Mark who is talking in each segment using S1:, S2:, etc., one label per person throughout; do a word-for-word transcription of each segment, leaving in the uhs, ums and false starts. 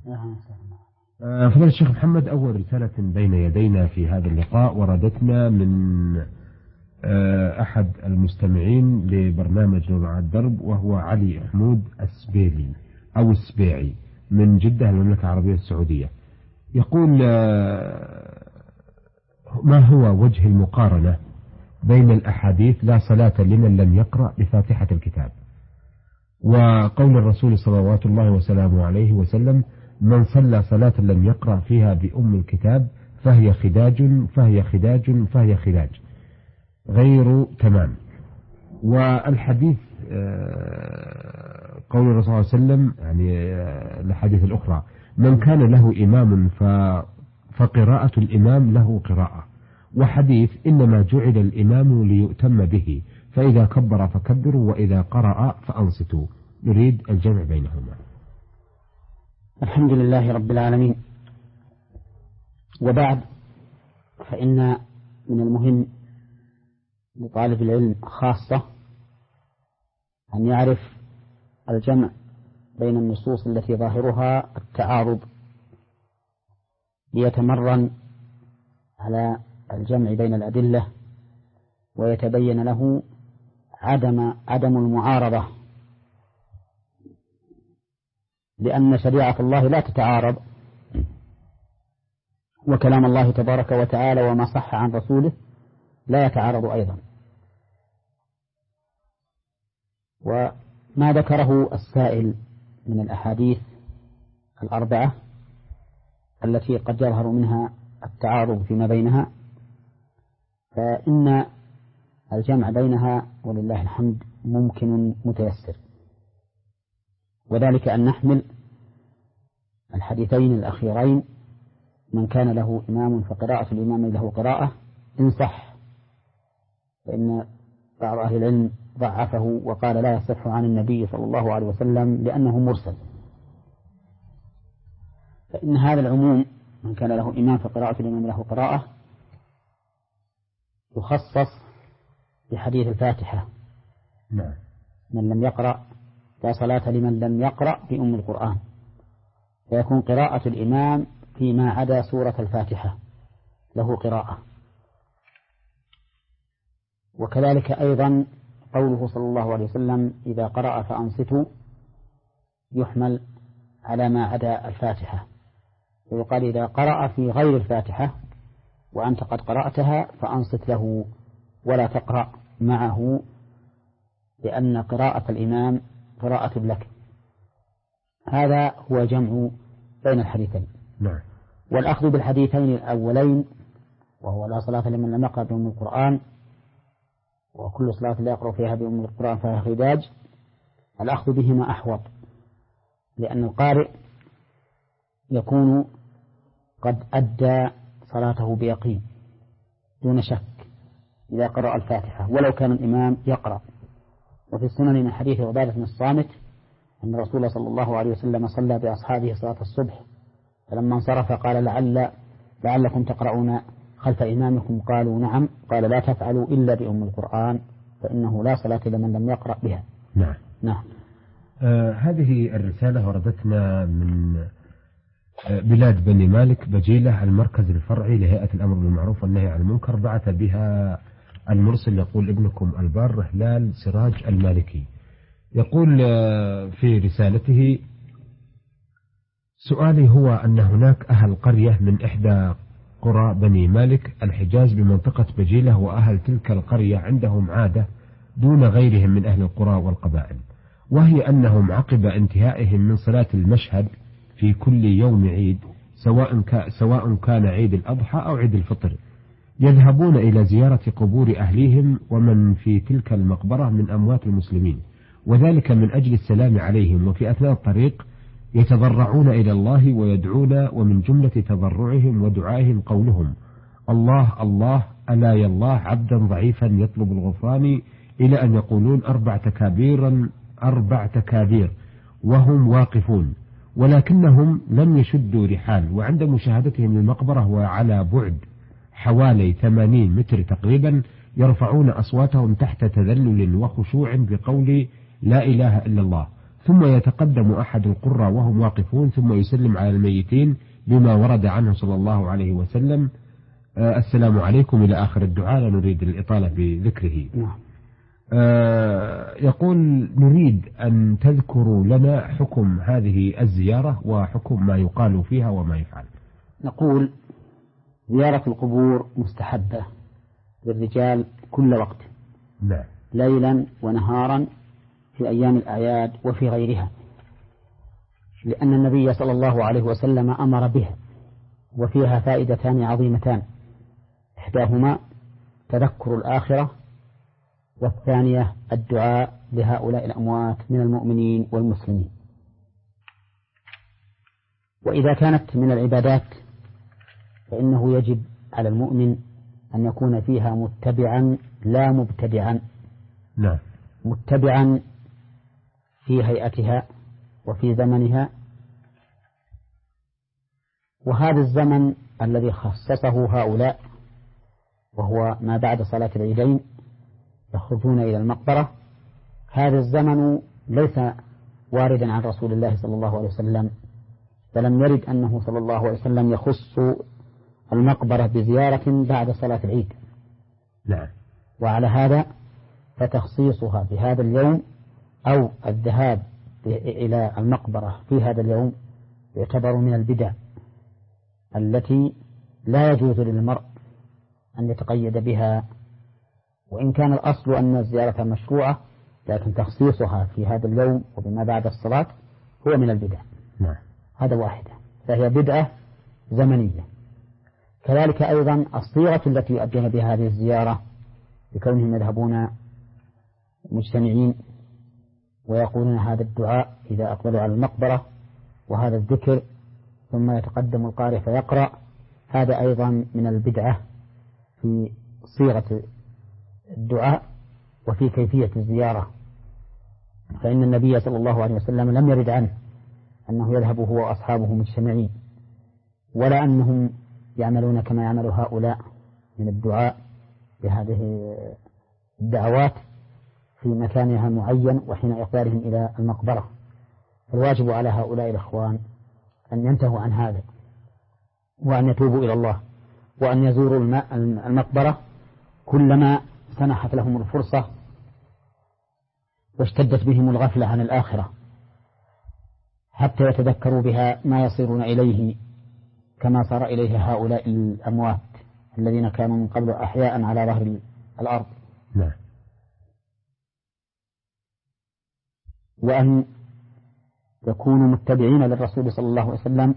S1: فضيلة الشيخ محمد، أول رسالة بين يدينا في هذا اللقاء وردتنا من أحد المستمعين لبرنامج نور على الدرب، وهو علي حمود السبيلي أو السبيعي من جدة المملكة العربية السعودية. يقول: ما هو وجه المقارنة بين الأحاديث لا صلاة لمن لم يقرأ بفاتحة الكتاب وقول الرسول صلوات الله وسلامه عليه وسلم: من صلى صلاة لم يقرأ فيها بأم الكتاب فهي خداج فهي خداج فهي خداج غير تمام. والحديث قول الرسول صلى الله عليه وسلم، يعني الحديث الأخرى: من كان له إمام فقراءة الإمام له قراءة. وحديث: إنما جعل الإمام ليؤتم به، فإذا كبر فكبروا وإذا قرأ فأنصتوا. نريد الجمع بينهما.
S2: الحمد لله رب العالمين، وبعد، فإن من المهم لطالب العلم خاصة أن يعرف الجمع بين النصوص التي ظاهرها التعارض، ليتمرن على الجمع بين الأدلة ويتبين له عدم عدم المعارضة، لأن شريعة الله لا تتعارض، وكلام الله تبارك وتعالى وما صح عن رسوله لا يتعارض أيضا. وما ذكره السائل من الأحاديث الأربعة التي قد يظهر منها التعارض فيما بينها، فإن الجمع بينها ولله الحمد ممكن متيسر، وذلك أن نحمل الحديثين الأخيرين: من كان له إمام فقراءة الإمام له قراءة، إن صح، فإن بعض أهل العلم ضعفه وقال لا يصح عن النبي صلى الله عليه وسلم لأنه مرسل. فإن هذا العموم: من كان له إمام فقراءة الإمام له قراءة، يخصص بحديث الفاتحة.
S1: نعم.
S2: من لم يقرأ لا صلاة لمن لم يقرأ بأم القرآن، فيكون قراءة الإمام فيما عدا سورة الفاتحة له قراءة. وكذلك أيضا قوله صلى الله عليه وسلم: إذا قرأ فأنصتوا، يحمل على ما عدا الفاتحة، ويقال: إذا قرأ في غير الفاتحة وأنت قد قرأتها فأنصت له ولا تقرأ معه، لأن قراءة الإمام قراءة لك. هذا هو جمع بين الحديثين.
S1: نعم.
S2: والأخذ بالحديثين الأولين، وهو لا صلاة لمن لم يقرأ بأم القرآن، وكل صلاة لا يقرأ فيها بأم القرآن فهي خداج، الأخذ بهما أحوط، لأن القارئ يكون قد أدى صلاته بيقين دون شك إذا قرأ الفاتحة ولو كان الإمام يقرأ. وفي السنن من حديث عبادة بن الصامت أن الرسول صلى الله عليه وسلم صلى بأصحابه صلاة الصبح، فلما انصرف قال: لعل لعلكم تقرؤون خلف إمامكم؟ قالوا: نعم. قال: لا تفعلوا إلا بأم القرآن، فإنه لا صلاة لمن لم يقرأ بها.
S1: نعم.
S2: نعم.
S1: آه هذه الرسالة وردتنا من آه بلاد بني مالك بجيلة، المركز الفرعي لهيئة الأمر بالمعروف والنهي عن المنكر. بعث بها المرسل يقول: ابنكم البار هلال سراج المالكي. يقول آه في رسالته: سؤالي هو أن هناك أهل قرية من إحدى قرى بني مالك الحجاز بمنطقة بجيلة، وأهل تلك القرية عندهم عادة دون غيرهم من أهل القرى والقبائل، وهي أنهم عقب انتهائهم من صلاة المشهد في كل يوم عيد، سواء سواء كان عيد الأضحى أو عيد الفطر، يذهبون إلى زيارة قبور أهليهم ومن في تلك المقبرة من أموات المسلمين، وذلك من أجل السلام عليهم، وفي أثناء الطريق يتضرعون إلى الله ويدعون، ومن جملة تضرعهم ودعائهم قولهم: الله الله ألا يا الله عبدا ضعيفا يطلب الغفران، إلى أن يقولون أربع تكابيرا أربع تكابير وهم واقفون، ولكنهم لم يشدوا رحال. وعند مشاهدتهم للمقبرة وعلى بعد حوالي ثمانين متر تقريبا، يرفعون أصواتهم تحت تذلل وخشوع بقول لا إله إلا الله، ثم يتقدم أحد القراء وهم واقفون ثم يسلم على الميتين بما ورد عنه صلى الله عليه وسلم، آه السلام عليكم إلى آخر الدعاء، لا نريد الإطالة بذكره. آه يقول نريد أن تذكروا لنا حكم هذه الزيارة وحكم ما يقال فيها وما يفعل.
S2: نقول زيارة القبور مستحبة للرجال كل وقت،
S1: نعم،
S2: ليلا ونهارا في أيام الأعياد وفي غيرها، لأن النبي صلى الله عليه وسلم أمر بها، وفيها فائدتان عظيمتان، إحداهما تذكر الآخرة، والثانية الدعاء لهؤلاء الأموات من المؤمنين والمسلمين. وإذا كانت من العبادات فإنه يجب على المؤمن أن يكون فيها متبعا لا مبتدعا.
S1: نعم.
S2: متبعا في هيئتها وفي زمنها، وهذا الزمن الذي خصصه هؤلاء وهو ما بعد صلاة العيدين يخرجون إلى المقبرة، هذا الزمن ليس واردا عن رسول الله صلى الله عليه وسلم، فلم يرد أنه صلى الله عليه وسلم يخص المقبرة بزيارة بعد صلاة العيد.
S1: نعم.
S2: وعلى هذا فتخصيصها في هذا اليوم أو الذهاب إلى المقبرة في هذا اليوم يعتبر من البدع التي لا يجوز للمرء أن يتقيد بها، وإن كان الأصل أن الزيارة مشروعة، لكن تخصيصها في هذا اليوم وبما بعد الصلاة هو من البدع.
S1: نعم.
S2: هذا واحدة، فهي بدعة زمنية. كذلك أيضا الصيغة التي يؤدون بها هذه الزيارة بكونهم يذهبون مجتمعين ويقولون هذا الدعاء إذا أقبلوا على المقبرة وهذا الذكر ثم يتقدم القارئ فيقرأ، هذا أيضا من البدعة في صيغة الدعاء وفي كيفية الزيارة، فإن النبي صلى الله عليه وسلم لم يرد عنه أنه يذهب هو وأصحابه مجتمعين، ولا أنهم يعملون كما يعمل هؤلاء من الدعاء بهذه الدعوات في مكانها المعين وحين إقبالهم إلى المقبرة. الواجب على هؤلاء الإخوان أن ينتهوا عن هذا، وأن يتوبوا إلى الله، وأن يزوروا المقبرة كلما سنحت لهم الفرصة واشتدت بهم الغفلة عن الآخرة، حتى يتذكروا بها ما يصيرون إليه كما صار إليه هؤلاء الأموات الذين كانوا من قبل أحياء على ظهر الأرض.
S1: نعم.
S2: وأن يكونوا متبعين للرسول صلى الله عليه وسلم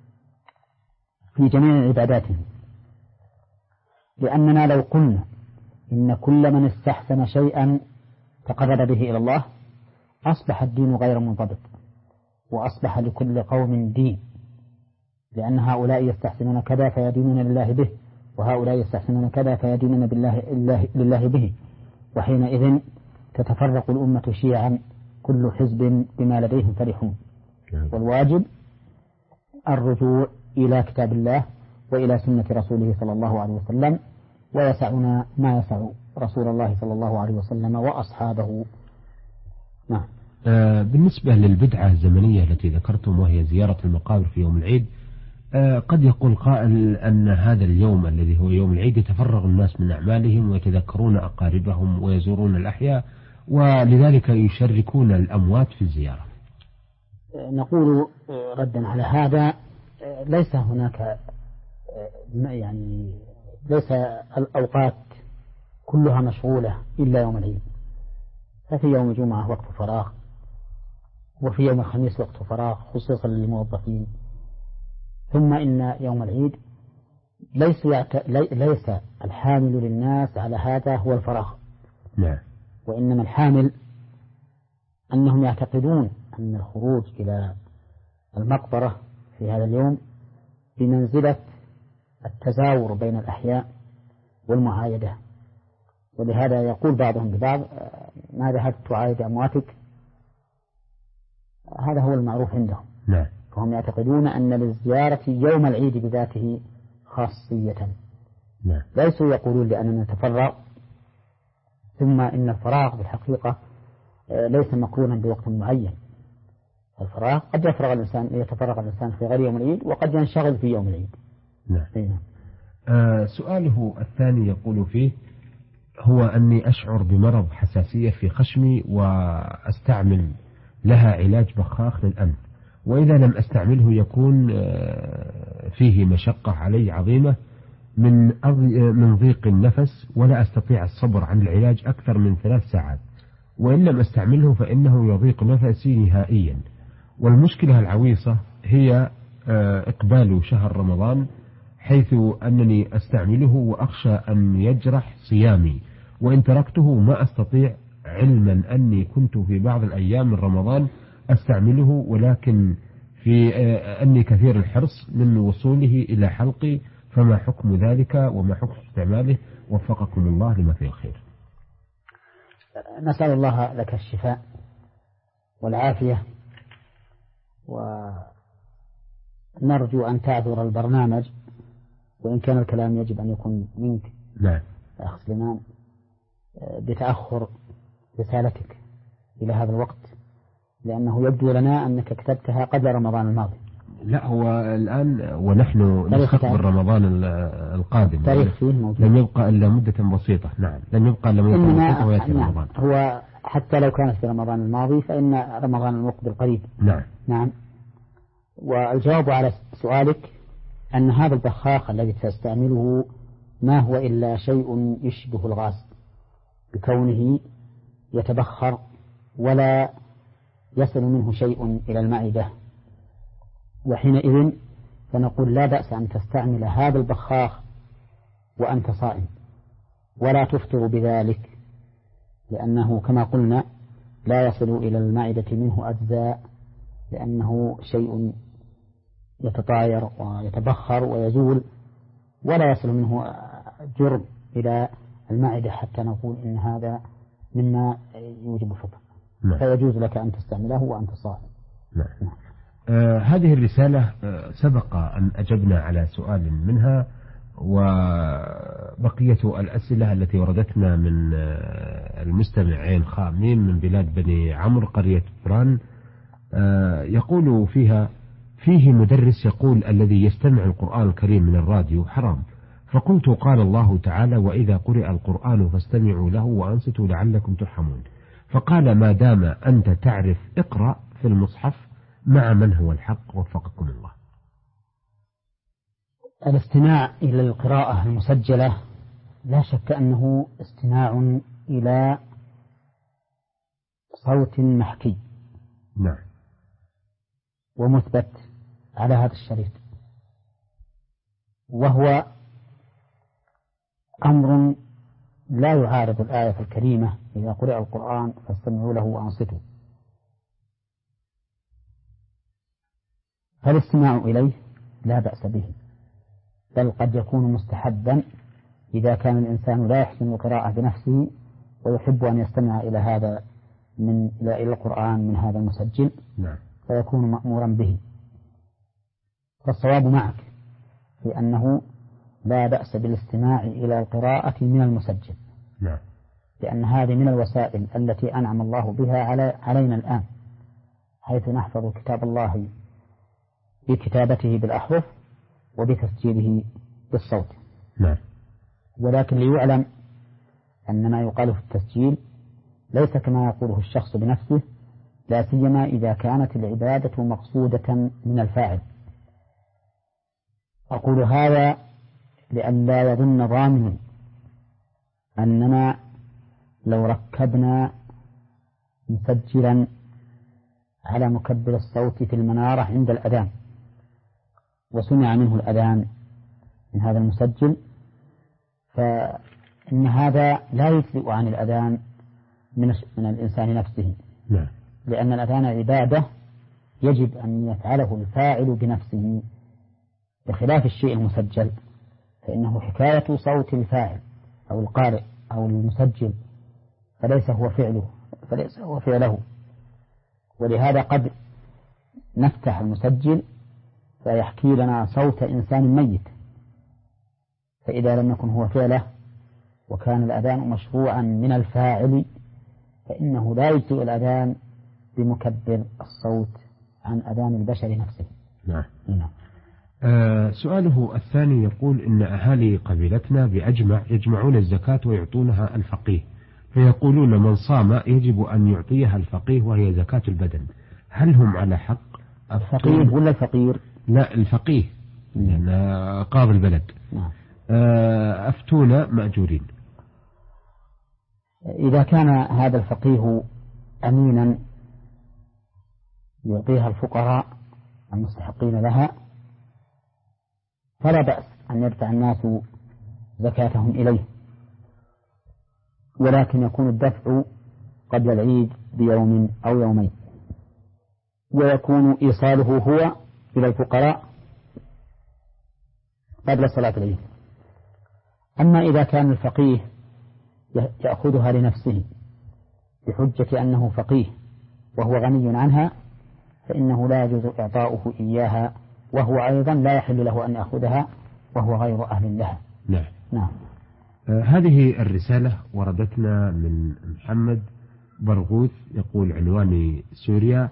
S2: في جميع عباداتهم، لأننا لو قلنا إن كل من استحسن شيئا تقرب به إلى الله أصبح الدين غير منضبط، وأصبح لكل قوم دين، لأن هؤلاء يستحسنون كذا فيدينون لله به، وهؤلاء يستحسنون كذا فيدينون بالله الله لله به، وحينئذ تتفرق الأمة شيعا كل حزب بما لديهم فرحون. والواجب الرجوع إلى كتاب الله وإلى سنة رسوله صلى الله عليه وسلم، ويسعنا ما يسع رسول الله صلى الله عليه وسلم وأصحابه. نعم.
S1: آه بالنسبة للبدعة الزمنية التي ذكرتم وهي زيارة المقابر في يوم العيد، آه قد يقول قائل أن هذا اليوم الذي هو يوم العيد يتفرغ الناس من أعمالهم ويتذكرون أقاربهم ويزورون الأحياء، ولذلك يشركون الأموات في الزيارة.
S2: نقول ردا على هذا، ليس هناك يعني ليس الأوقات كلها مشغولة إلا يوم العيد، ففي يوم الجمعة وقت فراغ، وفي يوم الخميس وقت فراغ خصوصا للموظفين، ثم إن يوم العيد ليس يعت... ليس الحامل للناس على هذا هو الفراغ.
S1: نعم.
S2: وإنما الحامل أنهم يعتقدون أن الخروج إلى المقبرة في هذا اليوم بمنزلة التزاور بين الأحياء والمعايدة، ولهذا يقول بعضهم لبعض ما ذهبت تعايد أمواتك، هذا هو المعروف عندهم.
S1: نعم.
S2: فهم يعتقدون أن للزيارة يوم العيد بذاته خاصية.
S1: نعم.
S2: ليسوا يقولون لأننا نتفرغ، ثم إن الفراغ بالحقيقة ليس مقرونا بوقت معين، الفراغ قد يفرغ الإنسان يتفرغ الإنسان في غير يوم العيد وقد ينشغل في يوم العيد.
S1: نعم. آه سؤاله الثاني يقول فيه: هو أني أشعر بمرض حساسية في خشمي وأستعمل لها علاج بخاخ للأنف، وإذا لم أستعمله يكون آه فيه مشقة علي عظيمة من من ضيق النفس، ولا أستطيع الصبر عن العلاج أكثر من ثلاث ساعات، وإن لم أستعمله فإنه يضيق نفسي نهائيا. والمشكلة العويصة هي إقبال شهر رمضان، حيث أنني أستعمله وأخشى أن يجرح صيامي، وإن تركته ما أستطيع، علما أني كنت في بعض الأيام من رمضان أستعمله، ولكن في أني كثير الحرص من وصوله إلى حلقي، فما حكم ذلك وما حكم استعماله؟ وفقكم الله لما فيه الخير.
S2: نسأل الله لك الشفاء والعافية، ونرجو أن تعذر البرنامج، وإن كان الكلام يجب أن يكون منك.
S1: نعم.
S2: أخ سليمان، بتأخر رسالتك إلى هذا الوقت، لأنه يبدو لنا أنك كتبتها قبل رمضان الماضي.
S1: لا، هو الآن ونحن نستقبل رمضان القادم،
S2: تاريخ فيه موجود.
S1: لم يبقى إلا مدة بسيطة. نعم، لم يبقى إلا مدة بسيطة ويأتي
S2: نعم.
S1: رمضان.
S2: هو حتى لو كانت في رمضان الماضي فإن رمضان المقبل قريب.
S1: نعم.
S2: نعم. والجواب على سؤالك أن هذا البخاخ الذي تستعمله ما هو إلا شيء يشبه الغاز، بكونه يتبخر ولا يصل منه شيء إلى المعدة، وحينئذ فنقول لا بأس أن تستعمل هذا البخاخ وأنت صائم، ولا تفطر بذلك، لأنه كما قلنا لا يصل إلى المعدة منه أجزاء، لأنه شيء يتطاير ويتبخر ويزول، ولا يصل منه جرم إلى المعدة حتى نقول إن هذا مما يوجب الفطر. نعم. فيجوز لك أن تستعمله وأنت صائم.
S1: نعم. نعم. آه هذه الرسالة آه سبق أن أجبنا على سؤال منها، وبقية الأسئلة التي وردتنا من آه المستمع عين خامين من بلاد بني عمرو قرية فران، آه يقول فيها: فيه مدرس يقول الذي يستمع القرآن الكريم من الراديو حرام، فقلت قال الله تعالى: وإذا قرئ القرآن فاستمعوا له وأنصتوا لعلكم ترحمون، فقال: ما دام أنت تعرف اقرأ في المصحف مع من هو الحق، وفقكم الله.
S2: الاستماع إلى القراءة المسجلة لا شك أنه استماع إلى صوت محكي.
S1: نعم.
S2: ومثبت على هذا الشريط، وهو أمر لا يعارض الآية الكريمة: إذا قرئ القرآن فاستمعوا له وأنصتوا. فالاستماع إليه لا بأس به، بل قد يكون مستحبا إذا كان الإنسان لا يحسن القراءة بنفسه ويحب أن يستمع إلى هذا من إلى القرآن من هذا المسجل.
S1: نعم.
S2: فيكون مأمورا به. فالصواب معك في أنه لا بأس بالاستماع إلى القراءة من المسجل.
S1: نعم.
S2: لأن هذه من الوسائل التي أنعم الله بها على علينا الآن، حيث نحفظ كتاب الله بكتابته بالأحرف وبتسجيله بالصوت.
S1: نعم.
S2: ولكن ليعلم أن ما يقال في التسجيل ليس كما يقوله الشخص بنفسه، لا سيما إذا كانت العبادة مقصودة من الفاعل. أقول هذا لئلا يظن ظان أننا لو ركبنا مسجلا على مكبر الصوت في المنارة عند الأذان وسمع منه الأذان من هذا المسجل، فإن هذا لا يفرق عن الأذان من من الإنسان نفسه.
S1: نعم.
S2: لأن الأذان عبادة يجب أن يفعله الفاعل بنفسه، بخلاف الشيء المسجل فإنه حكاية صوت الفاعل أو القارئ أو المسجل، فليس هو فعله فليس هو فعله. ولهذا قد نفتح المسجل فيحكي لنا صوت إنسان ميت، فإذا لم يكن هو فعله وكان الأذان مشروعا من الفاعل فإنه لا يجزئ الأذان بمكبر الصوت عن أذان البشر نفسه.
S1: نعم.
S2: نعم.
S1: آه سؤاله الثاني يقول إن أهالي قبيلتنا بأجمع يجمعون الزكاة ويعطونها الفقيه، فيقولون من صام يجب أن يعطيها الفقيه وهي زكاة البدن، هل هم على حق؟
S2: الفقيه ولا الفقير؟
S1: لا الفقيه، لأن قاضي البلد.
S2: نعم.
S1: آه أفتونا مأجورين.
S2: إذا كان هذا الفقيه أمينا يعطيها الفقراء المستحقين لها فلا بأس أن يدفع الناس زكاتهم إليه، ولكن يكون الدفع قبل العيد بيوم أو يومين، ويكون إيصاله هو إلى الفقراء قبل صلاة العيد. أما إذا كان الفقيه يأخذها لنفسه بحجة أنه فقيه وهو غني عنها فإنه لا يجوز إعطاؤه إياها، وهو أيضا لا يحل له أن يأخذها وهو غير أهل لها.
S1: نعم.
S2: نعم.
S1: آه هذه الرسالة وردتنا من محمد برغوث، يقول عنوان سوريا.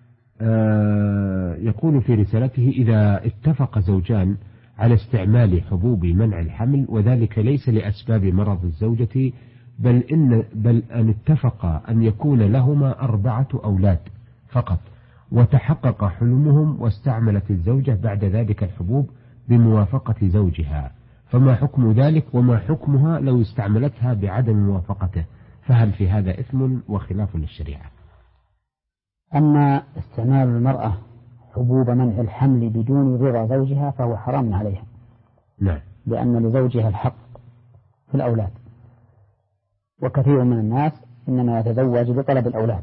S1: آه يقول في رسالته: إذا اتفق زوجان على استعمال حبوب منع الحمل وذلك ليس لأسباب مرض الزوجة بل إن بل أن اتفقا أن يكون لهما أربعة أولاد فقط، وتحقق حلمهم واستعملت الزوجة بعد ذلك الحبوب بموافقة زوجها، فما حكم ذلك وما حكمها لو استعملتها بعدم موافقته؟ فهل في هذا إثم وخلاف للشريعة؟
S2: أما استعمال المرأة حبوب منع الحمل بدون رضا زوجها فهو حرام عليها.
S1: نعم.
S2: لأن لزوجها الحق في الأولاد، وكثير من الناس إنما يتزوج لطلب الأولاد.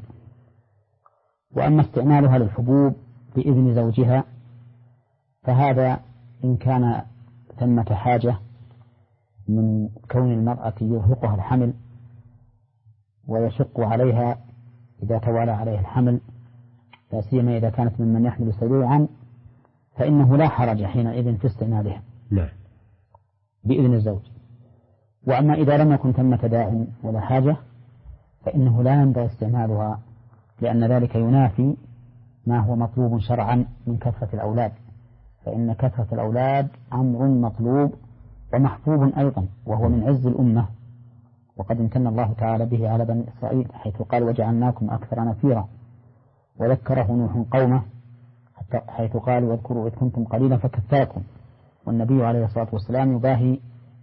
S2: وأما استعمالها للحبوب بإذن زوجها فهذا إن كان ثمة حاجة من كون المرأة يرهقها الحمل ويشق عليها إذا توالى عليها الحمل، لا سيما إذا كانت ممن يحمل سريعا، فإنه لا حرج حينئذ في استعمالها
S1: نعم
S2: بإذن الزوج. وأما إذا لم يكن ثمة داع ولا حاجة فإنه لا ينبغي استعمالها، لأن ذلك ينافي ما هو مطلوب شرعا من كثرة الأولاد، فإن كثرة الأولاد أمر مطلوب ومحبوب أيضا، وهو من عز الأمة، وقد امتن الله تعالى به على بني إسرائيل حيث قال: وجعلناكم أكثر نفيرا. وذكره نوح قومه حيث قال: واذكروا إذ كنتم قليلا فكثركم. والنبي عليه الصلاة والسلام يباهي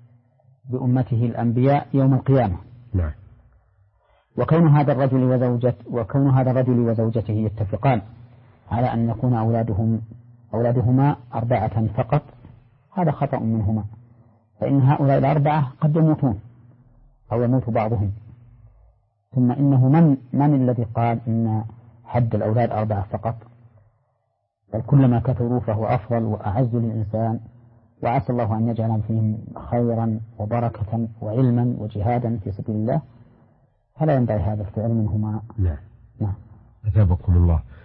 S2: بأمته الأنبياء يوم القيامة.
S1: نعم.
S2: وكون هذا الرجل وزوجته وكون هذا الرجل وزوجته يتفقان على أن يكون أولادهم أولادهما أربعة فقط هذا خطأ منهما، فإن هؤلاء الأربعة قد يموتون أو يموت بعضهم. ثم إنه من من الذي قال إن حد الأولاد أربعة فقط؟ بل كلما كثروا فهو أفضل وأعز للإنسان، وعسى الله أن يجعل فيهم خيرا وبركة وعلما وجهادا في سبيل الله، فلا ينبغي هذا الفعل منهما.
S1: نعم.
S2: نعم.
S1: أثابكم الله.